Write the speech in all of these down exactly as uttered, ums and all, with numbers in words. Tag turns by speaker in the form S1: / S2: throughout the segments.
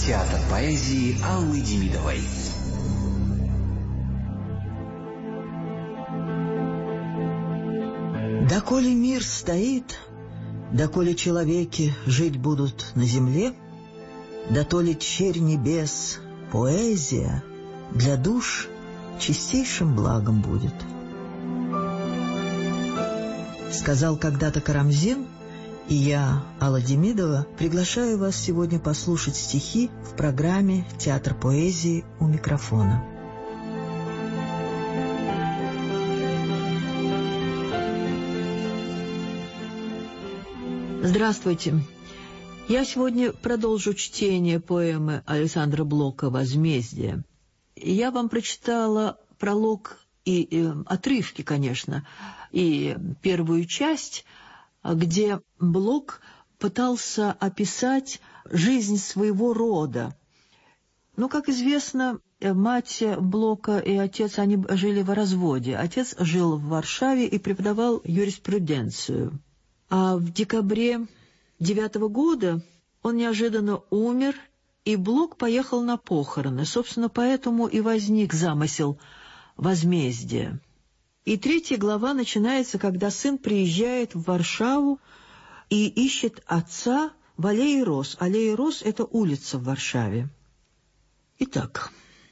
S1: Театр поэзии Аллы Демидовой.
S2: Доколе мир стоит, доколе человеки жить будут на земле, дотоле черь небес, поэзия для душ чистейшим благом будет. Сказал когда-то Карамзин, и я, Алла Демидова, приглашаю вас сегодня послушать стихи в программе «Театр поэзии» у микрофона.
S3: Здравствуйте. Я сегодня продолжу чтение поэмы Александра Блока «Возмездие». Я вам прочитала пролог и, и отрывки, конечно, и первую часть, где Блок пытался описать жизнь своего рода. Ну, как известно, мать Блока и отец, они жили в разводе. Отец жил в Варшаве и преподавал юриспруденцию. А в декабре девятого года он неожиданно умер, и Блок поехал на похороны. Собственно, поэтому и возник замысел «Возмездия». И третья глава начинается, когда сын приезжает в Варшаву и ищет отца в Аллее Роз. Аллея Роз — это улица в Варшаве. Итак,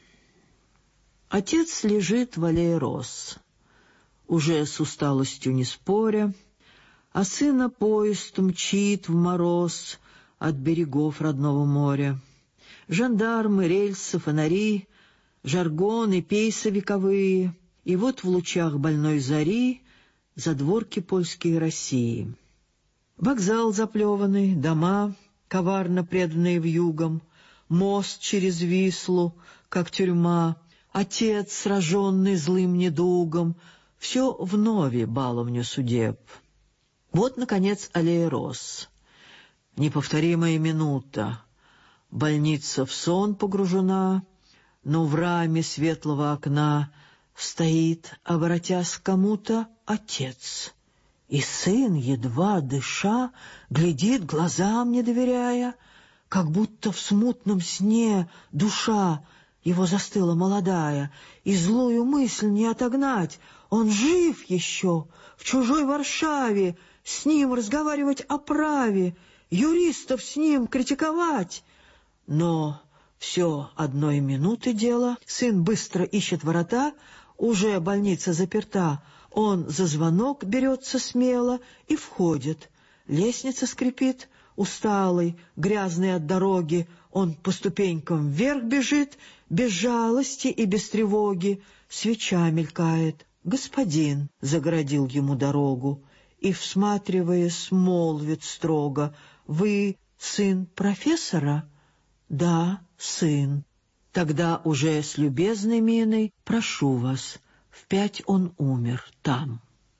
S3: отец лежит в Аллее Роз, уже с усталостью не споря, а сына поезд мчит в мороз от берегов родного моря. Жандармы, рельсы, фонари, жаргоны, пейсы вековые, и вот в лучах больной зари задворки польские России. Вокзал заплеванный, дома, коварно преданные вьюгам, мост через Вислу, как тюрьма, отец, сраженный злым недугом, все вновь баловню судеб. Вот, наконец, Аллея Роз. Неповторимая минута. Больница в сон погружена, но в раме светлого окна стоит, обратясь к кому-то, отец. И сын, едва дыша, глядит, глазам не доверяя, как будто в смутном сне душа его застыла молодая, и злую мысль не отогнать. Он жив еще, в чужой Варшаве, с ним разговаривать о праве, юристов с ним критиковать. Но все одной минуты дело. Сын быстро ищет ворота, уже больница заперта. Он за звонок берется смело и входит. Лестница скрипит, усталый, грязный от дороги. Он по ступенькам вверх бежит, без жалости и без тревоги. Свеча мелькает. Господин загородил ему дорогу и, всматриваясь, молвит строго: «Вы сын профессора?» «Да, сын». Тогда уже с любезной миной: «Прошу вас, в пять он умер там».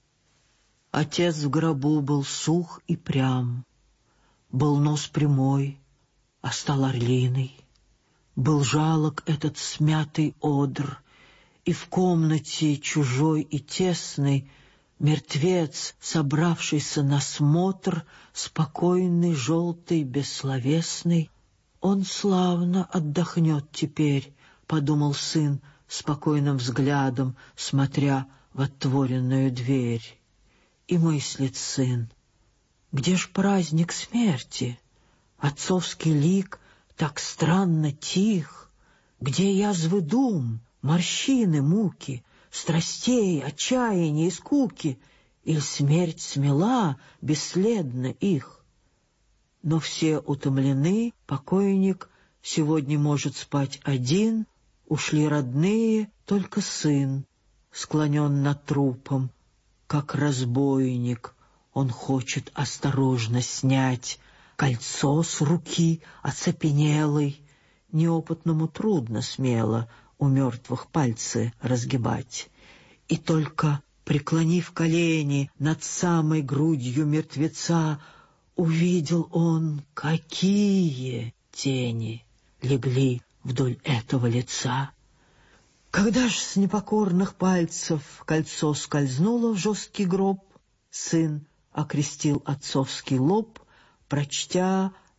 S3: Отец в гробу был сух и прям, был нос прямой, а стал орлиный. Был жалок этот смятый одр, и в комнате чужой и тесной мертвец, собравшийся на смотр, спокойный, желтый, бессловесный. «Он славно отдохнет теперь», — подумал сын, спокойным взглядом смотря в отворенную дверь. И мыслит сын: где ж праздник смерти? Отцовский лик так странно тих. Где язвы дум, морщины, муки, страстей, отчаяния и скуки? Иль смерть смела бесследно их? Но все утомлены, покойник сегодня может спать один, ушли родные, только сын склонен над трупом, как разбойник. Он хочет осторожно снять кольцо с руки оцепенелой. Неопытному трудно смело у мертвых пальцы разгибать. И только, преклонив колени над самой грудью мертвеца, увидел он, какие тени легли вдоль этого лица. Когда ж с непокорных пальцев кольцо скользнуло в жесткий гроб, сын окрестил отцовский лоб, прочтя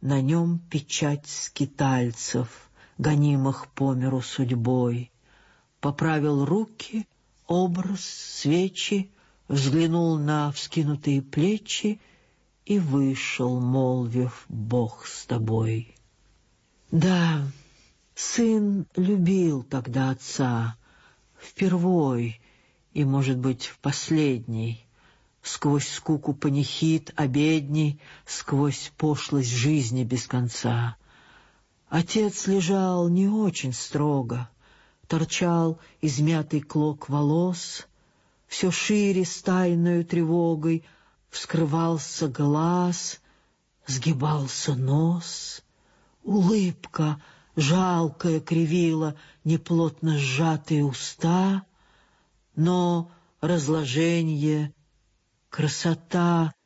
S3: на нем печать скитальцев, гонимых по миру судьбой. Поправил руки, образ, свечи, взглянул на вскинутые плечи и вышел, молвив: «Бог с тобой». Да, сын любил тогда отца, впервой и, может быть, в последний, сквозь скуку панихид обедней, сквозь пошлость жизни без конца. Отец лежал не очень строго, торчал измятый клок волос, все шире с тайною тревогой вскрывался глаз, сгибался нос, улыбка жалкая кривила неплотно сжатые уста, но разложение, красота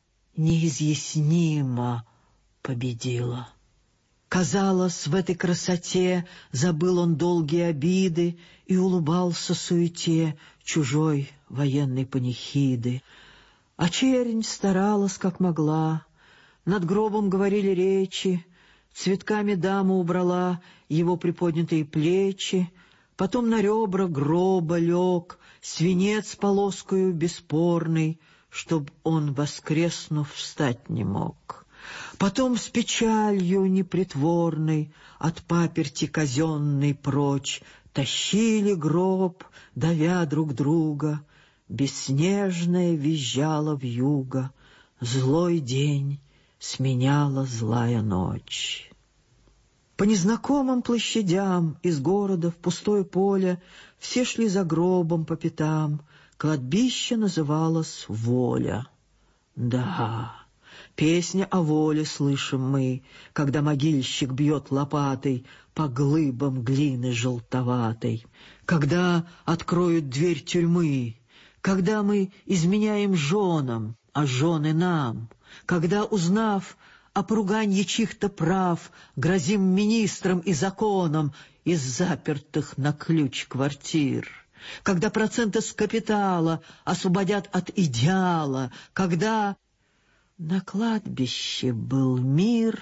S3: неизъяснимо победила. Казалось, в этой красоте забыл он долгие обиды и улыбался суете чужой военной панихиды. А чернь старалась, как могла, над гробом говорили речи, цветками дама убрала его приподнятые плечи, потом на ребра гроба лег свинец полоскою бесспорный, чтоб он, воскреснув, встать не мог. Потом с печалью непритворной от паперти казенной прочь тащили гроб, давя друг друга. Бесснежная визжала вьюга, злой день сменяла злая ночь. По незнакомым площадям из города в пустое поле все шли за гробом по пятам. Кладбище называлось «Воля». Да, песня о воле слышим мы, когда могильщик бьет лопатой по глыбам глины желтоватой, когда откроют дверь тюрьмы, когда мы изменяем женам, а жены нам, когда, узнав о поруганье чьих-то прав, грозим министрам и законам из запертых на ключ квартир, когда проценты с капитала освободят от идеала, когда на кладбище был мир,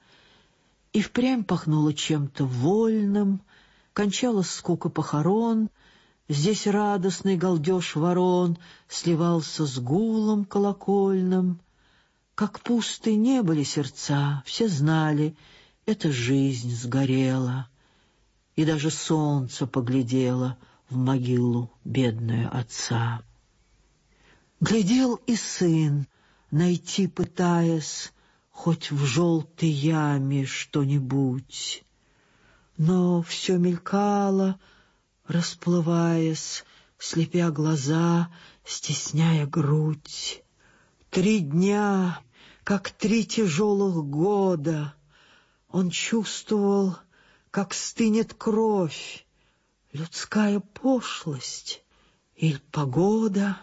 S3: и впрямь пахнуло чем-то вольным, кончалась скука похорон, здесь радостный галдеж ворон сливался с гулом колокольным. Как пусты не были сердца, все знали, эта жизнь сгорела, и даже солнце поглядело в могилу бедную отца. Глядел и сын, найти пытаясь хоть в желтой яме что-нибудь, но все мелькало, расплываясь, слепя глаза, стесняя грудь. Три дня, как три тяжелых года, он чувствовал, как стынет кровь, людская пошлость или погода,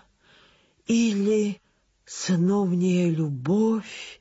S3: или сыновняя любовь.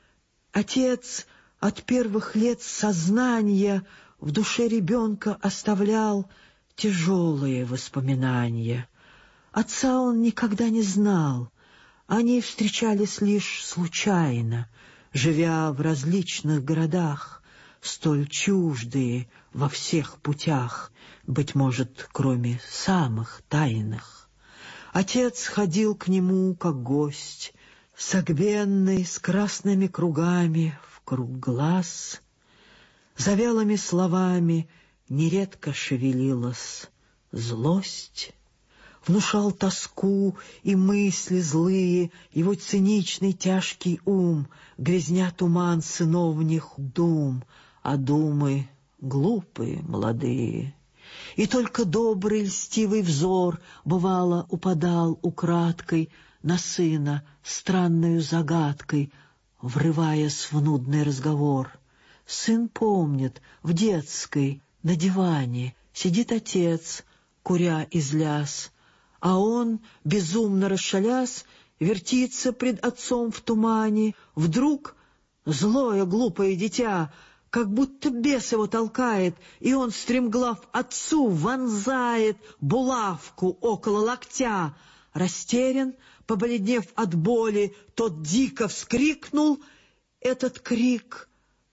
S3: Отец от первых лет сознания в душе ребенка оставлял тяжелые воспоминания. Отца он никогда не знал, они встречались лишь случайно, живя в различных городах, столь чуждые во всех путях, быть может, кроме самых тайных. Отец ходил к нему как гость, согбенный, с красными кругами вкруг глаз. За вялыми словами нередко шевелилась злость. Внушал тоску и мысли злые его циничный тяжкий ум, грязня туман сыновних дум, а думы глупые молодые. И только добрый льстивый взор, бывало, упадал украдкой на сына странною загадкой, врываясь в нудный разговор. Сын помнит, в детской на диване сидит отец, куря из ляс, а он, безумно расшалясь, вертится пред отцом в тумане. Вдруг злое глупое дитя, как будто бес его толкает, и он, стремглав отцу, вонзает булавку около локтя. Растерян, побледнев от боли, тот дико вскрикнул. Этот крик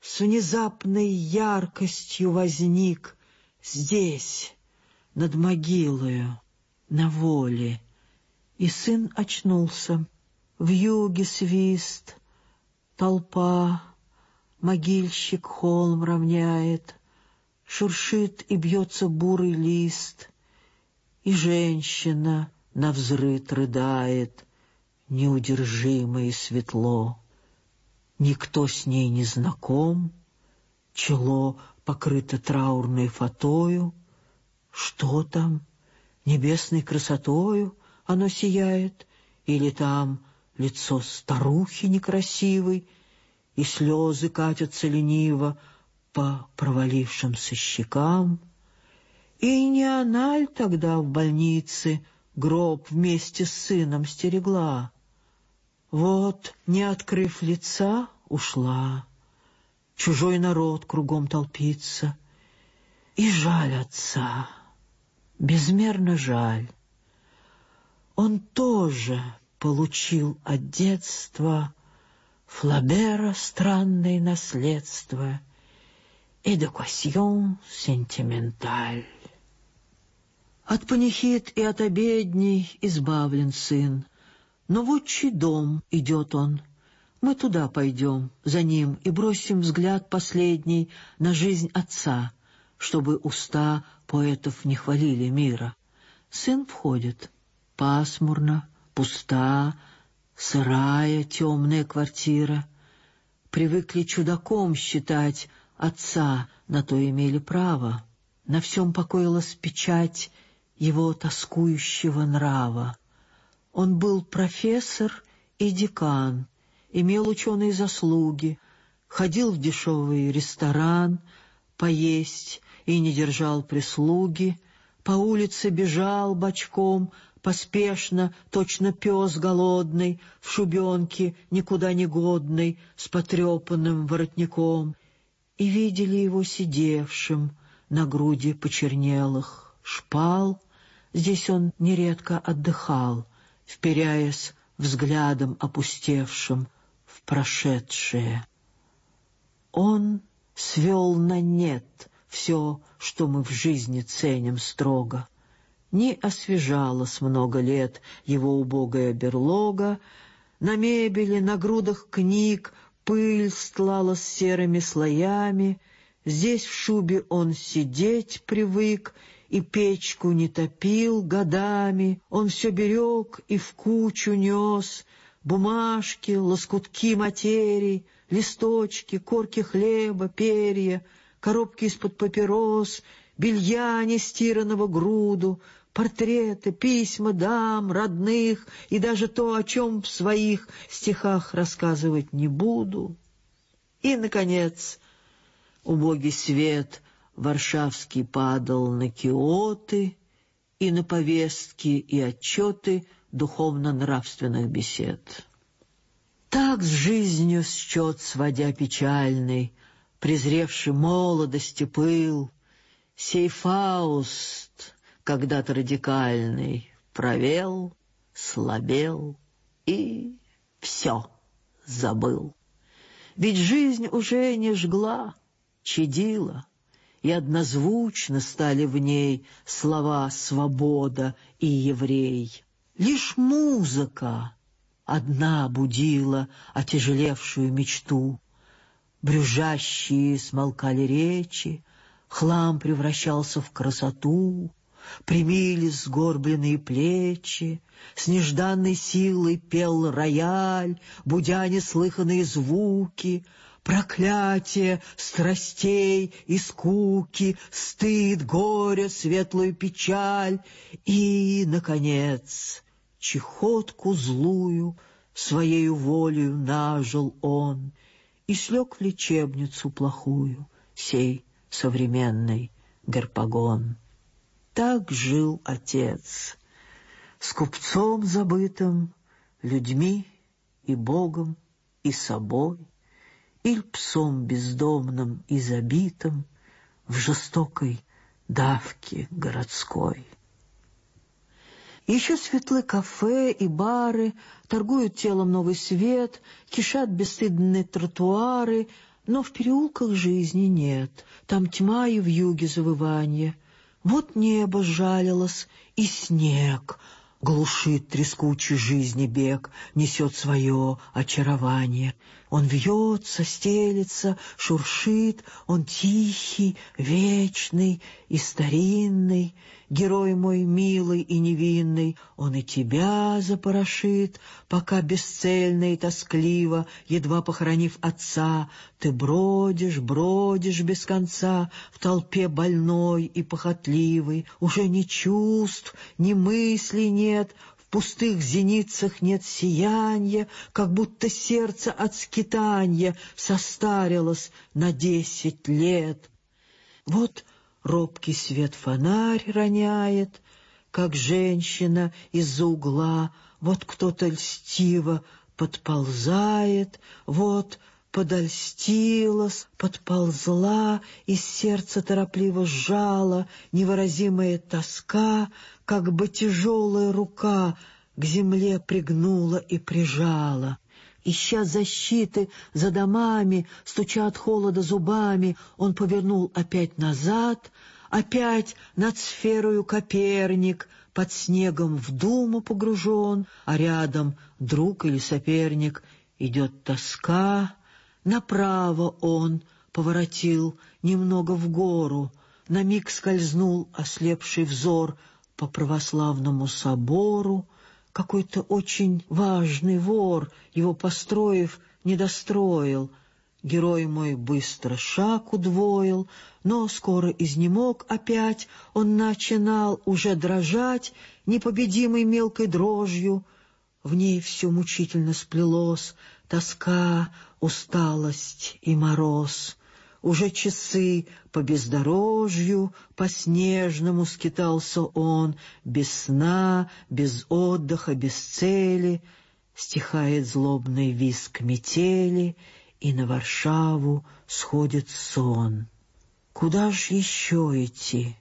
S3: с внезапной яркостью возник здесь, над могилою, на воле. И сын очнулся. Вьюги свист, толпа, могильщик холм равняет, шуршит и бьется бурый лист, и женщина навзрыд рыдает, неудержимо и светло. Никто с ней не знаком, чело покрыто траурной фатою. Что там? Небесной красотою оно сияет? Или там лицо старухи некрасивой, и слезы катятся лениво по провалившимся щекам? И не она ль тогда в больнице гроб вместе с сыном стерегла? Вот, не открыв лица, ушла. Чужой народ кругом толпится. И жаль отца, безмерно жаль. Он тоже получил от детства Флабера странное наследство, эдукасьон сентименталь. От панихид и от обедней избавлен сын, но в отчий дом идет он. Мы туда пойдем, за ним, и бросим взгляд последний на жизнь отца, чтобы уста поэтов не хвалили мира. Сын входит. Пасмурно, пуста, сырая, темная квартира. Привыкли чудаком считать отца, на то имели право. На всем покоилась печать его тоскующего нрава. Он был профессор и декан, имел ученые заслуги, ходил в дешевый ресторан поесть и не держал прислуги, по улице бежал бочком, поспешно, точно пес голодный, в шубенке никуда не годной, с потрепанным воротником. И видели его сидевшим на груди почернелых шпал. Здесь он нередко отдыхал, вперяясь взглядом опустевшим в прошедшее. Он свел на нет все, что мы в жизни ценим строго. Не освежалась много лет его убогая берлога, на мебели, на грудах книг пыль стлалась серыми слоями, здесь в шубе он сидеть привык и печку не топил годами, он все берег и в кучу нес бумажки, лоскутки материй, листочки, корки хлеба, перья, коробки из-под папирос, белья нестиранного груду, портреты, письма дам, родных и даже то, о чем в своих стихах рассказывать не буду. И, наконец, убогий свет варшавский падал на киоты и на повестки и отчеты духовно-нравственных бесед. Так с жизнью счет сводя печальный, презревший молодости пыл, сей Фауст, когда-то радикальный, провел, слабел и все забыл. Ведь жизнь уже не жгла, чадила, и однозвучно стали в ней слова «свобода» и «еврей». Лишь музыка одна будила отяжелевшую мечту. Брюзжащие смолкали речи, хлам превращался в красоту, примились сгорбленные плечи, с нежданной силой пел рояль, будя неслыханные звуки, проклятие страстей и скуки, стыд, горе, светлую печаль и, наконец, чехотку злую своею волею нажил он и слег в лечебницу плохую, сей современный Гарпагон. Так жил отец, с купцом забытым, людьми и Богом, и собой, или псом бездомным и забитым в жестокой давке городской. Еще светлы кафе и бары, торгуют телом новый свет, кишат бесстыдные тротуары, Но в переулках жизни нет, там тьма и вьюги завыванье. Вот небо жалилось, и снег глушит трескучий жизни бег, несет свое очарование. Он вьется, стелется, шуршит, он тихий, вечный и старинный. Герой мой милый и невинный, он и тебя запорошит, пока бесцельно и тоскливо, едва похоронив отца, ты бродишь, бродишь без конца в толпе больной и похотливой. Уже ни чувств, ни мыслей нет, в пустых зеницах нет сияния, как будто сердце от скитанья состарилось на десять лет. Вот робкий свет фонарь роняет, как женщина из-за угла, вот кто-то льстиво подползает, вот подольстилась, подползла, и сердце торопливо сжала невыразимая тоска, как бы тяжелая рука к земле пригнула и прижала. Ища защиты за домами, стуча от холода зубами, он повернул опять назад, опять над сферою Коперник, под снегом в думу погружен, а рядом друг или соперник. Идет тоска, направо он поворотил немного в гору, на миг скользнул ослепший взор по православному собору. Какой-то очень важный вор, его построив, не достроил. Герой мой быстро шаг удвоил, но скоро изнемог опять, он начинал уже дрожать непобедимой мелкой дрожью. В ней все мучительно сплелось, тоска, усталость и мороз. Уже часы по бездорожью, по снежному скитался он, без сна, без отдыха, без цели. Стихает злобный визг метели, и на Варшаву сходит сон. Куда ж еще идти?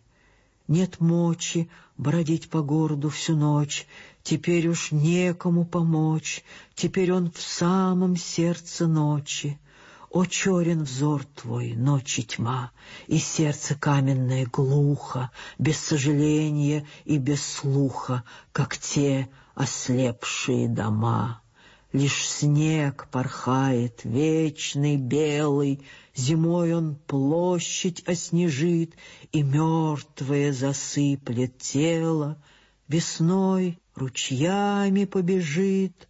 S3: Нет мочи бродить по городу всю ночь, теперь уж некому помочь, теперь он в самом сердце ночи. О, черен взор твой, ночи тьма, и сердце каменное глухо, без сожаления и без слуха, как те ослепшие дома. Лишь снег порхает, вечный, белый, зимой он площадь оснежит, и мертвое засыплет тело, весной ручьями побежит.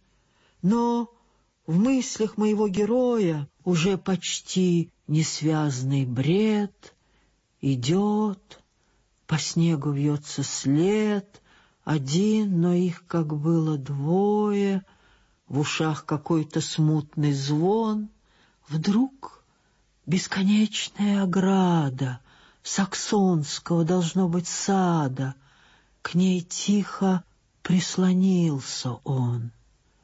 S3: Но в мыслях моего героя уже почти несвязный бред. Идет, по снегу вьется след, один, но их как было двое, в ушах какой-то смутный звон. Вдруг бесконечная ограда саксонского, должно быть, сада, к ней тихо прислонился он.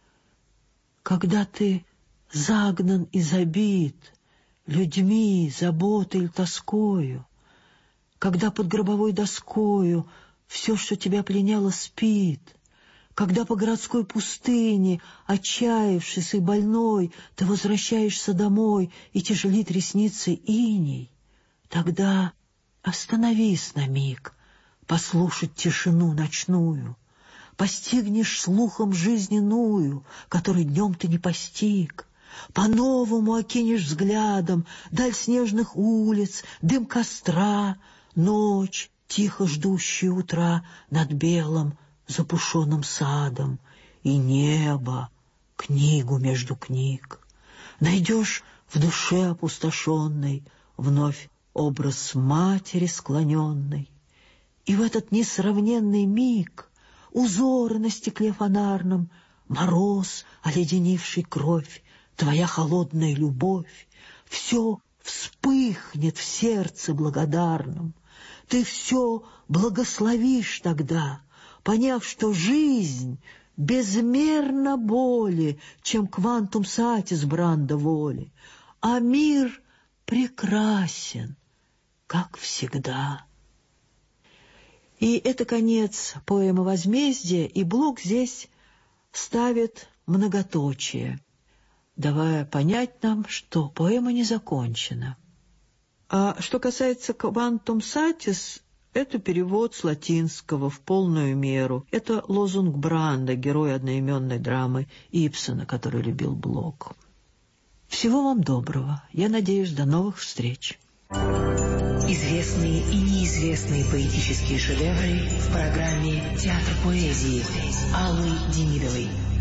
S3: Когда ты загнан и забит людьми, заботой или тоскою, когда под гробовой доскою все, что тебя пленяло, спит, когда по городской пустыне, отчаявшись и больной, ты возвращаешься домой, и тяжелит ресницы иней, тогда остановись на миг, послушать тишину ночную, постигнешь слухом жизненную, которой днем ты не постиг, по-новому окинешь взглядом даль снежных улиц, дым костра, ночь, тихо ждущая утра над белым запушенным садом, и небо, книгу между книг. Найдешь в душе опустошенной вновь образ матери склоненной, и в этот несравненный миг узоры на стекле фонарном, мороз, оледенивший кровь, твоя холодная любовь, все вспыхнет в сердце благодарном. Ты все благословишь тогда, поняв, что жизнь безмерно более, чем квантум сатис Бранда воли, а мир прекрасен, как всегда. И это конец поэмы «Возмездие», и Блок здесь ставит многоточие. давая понять нам, что поэма не закончена. А что касается «Quantum satis», это перевод с латинского в полную меру. Это лозунг Бранда, героя одноименной драмы Ибсена, который любил Блок. Всего вам доброго. Я надеюсь, до новых встреч.
S1: Известные и неизвестные поэтические шедевры в программе «Театр поэзии» Аллы Демидовой.